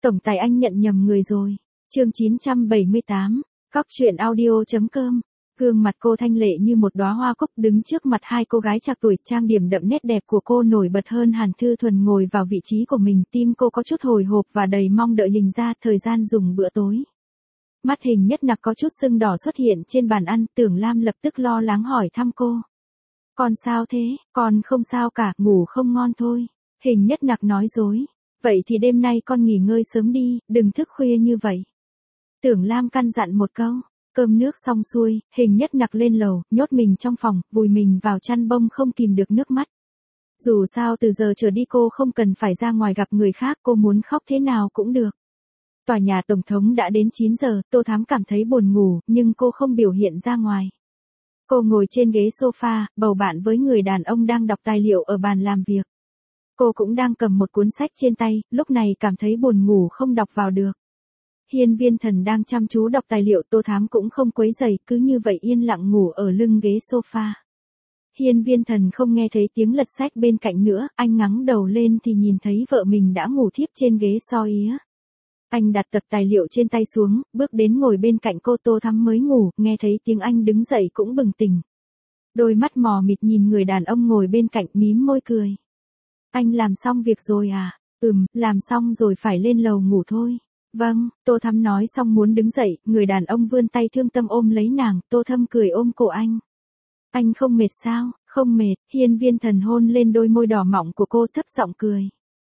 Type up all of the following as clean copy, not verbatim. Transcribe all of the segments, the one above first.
Tổng tài anh nhận nhầm người rồi. Chương 978, Cóc truyện audio.com. Gương mặt cô thanh lệ như một đóa hoa cúc, đứng trước mặt hai cô gái trạc tuổi, trang điểm đậm nét đẹp của cô nổi bật hơn Hàn Thư Thuần ngồi vào vị trí của mình, tim cô có chút hồi hộp và đầy mong đợi hình ra thời gian dùng bữa tối. Mắt Hình Nhất Nặc có chút sưng đỏ xuất hiện trên bàn ăn, Tưởng Lam lập tức lo lắng hỏi thăm cô. Con sao thế? Con không sao cả, ngủ không ngon thôi. Hình Nhất Nặc nói dối. Vậy thì đêm nay con nghỉ ngơi sớm đi, đừng thức khuya như vậy. Tưởng Lam căn dặn một câu. Cơm nước xong xuôi, Hình Nhất Nặc lên lầu, nhốt mình trong phòng, vùi mình vào chăn bông không kìm được nước mắt. Dù sao từ giờ trở đi cô không cần phải ra ngoài gặp người khác, cô muốn khóc thế nào cũng được. Tòa nhà Tổng thống đã đến 9 giờ, Tô Thám cảm thấy buồn ngủ, nhưng cô không biểu hiện ra ngoài. Cô ngồi trên ghế sofa, bầu bạn với người đàn ông đang đọc tài liệu ở bàn làm việc. Cô cũng đang cầm một cuốn sách trên tay, lúc này cảm thấy buồn ngủ không đọc vào được. Hiên Viên Thần đang chăm chú đọc tài liệu, Tô Thám cũng không quấy rầy, cứ như vậy yên lặng ngủ ở lưng ghế sofa. Hiên Viên Thần không nghe thấy tiếng lật sách bên cạnh nữa, anh ngẩng đầu lên thì nhìn thấy vợ mình đã ngủ thiếp trên ghế so ía. Anh đặt tập tài liệu trên tay xuống, bước đến ngồi bên cạnh cô. Tô Thắm mới ngủ, nghe thấy tiếng anh đứng dậy cũng bừng tỉnh. Đôi mắt mò mịt nhìn người đàn ông ngồi bên cạnh, mím môi cười. Anh làm xong việc rồi à? Làm xong rồi, phải lên lầu ngủ thôi. Vâng, Tô Thắm nói xong muốn đứng dậy, người đàn ông vươn tay thương tâm ôm lấy nàng, Tô Thâm cười ôm cổ anh. Anh không mệt sao? Không mệt. Hiên Viên Thần hôn lên đôi môi đỏ mọng của cô, thấp giọng cười.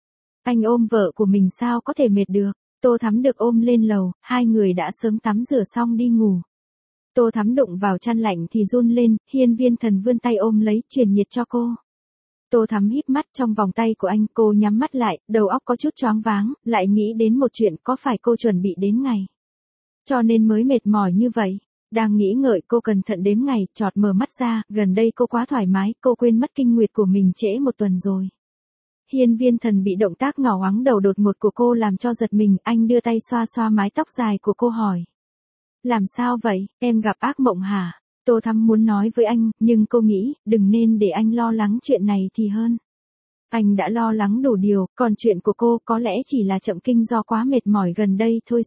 Anh ôm vợ của mình sao có thể mệt được? Tô Thắm được ôm lên lầu, hai người đã sớm tắm rửa xong đi ngủ. Tô Thắm đụng vào chăn lạnh thì run lên, Hiên Viên Thần vươn tay ôm lấy, truyền nhiệt cho cô. Tô Thắm híp mắt trong vòng tay của anh, cô nhắm mắt lại, đầu óc có chút choáng váng, lại nghĩ đến một chuyện, có phải cô chuẩn bị đến ngày cho nên mới mệt mỏi như vậy. Đang nghĩ ngợi, cô cẩn thận đếm ngày, chợt mở mắt ra, gần đây cô quá thoải mái, cô quên mất kinh nguyệt của mình trễ một tuần rồi. Hiên Viên Thần bị động tác ngỏ ngoáng đầu đột ngột của cô làm cho giật mình, anh đưa tay xoa xoa mái tóc dài của cô hỏi. Làm sao vậy, em gặp ác mộng hả? Tô Thắm muốn nói với anh, nhưng cô nghĩ, đừng nên để anh lo lắng chuyện này thì hơn. Anh đã lo lắng đủ điều, còn chuyện của cô có lẽ chỉ là chậm kinh do quá mệt mỏi gần đây thôi.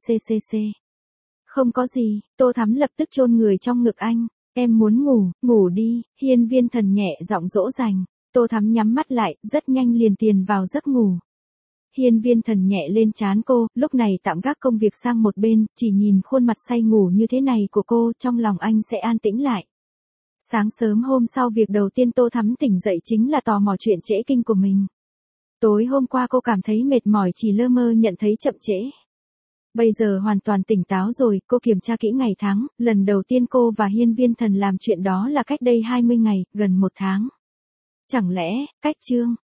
Không có gì. Tô Thắm lập tức chôn người trong ngực anh. Em muốn ngủ, ngủ đi. Hiên Viên Thần nhẹ giọng dỗ dành. Tô Thắm nhắm mắt lại, rất nhanh liền tiền vào giấc ngủ. Hiên Viên Thần nhẹ lên trán cô, lúc này tạm gác công việc sang một bên, chỉ nhìn khuôn mặt say ngủ như thế này của cô, trong lòng anh sẽ an tĩnh lại. Sáng sớm hôm sau, việc đầu tiên Tô Thắm tỉnh dậy chính là tò mò chuyện trễ kinh của mình. Tối hôm qua cô cảm thấy mệt mỏi, chỉ lơ mơ nhận thấy chậm trễ. Bây giờ hoàn toàn tỉnh táo rồi, cô kiểm tra kỹ ngày tháng, lần đầu tiên cô và Hiên Viên Thần làm chuyện đó là cách đây 20 ngày, gần 1 tháng. Chẳng lẽ, cách chương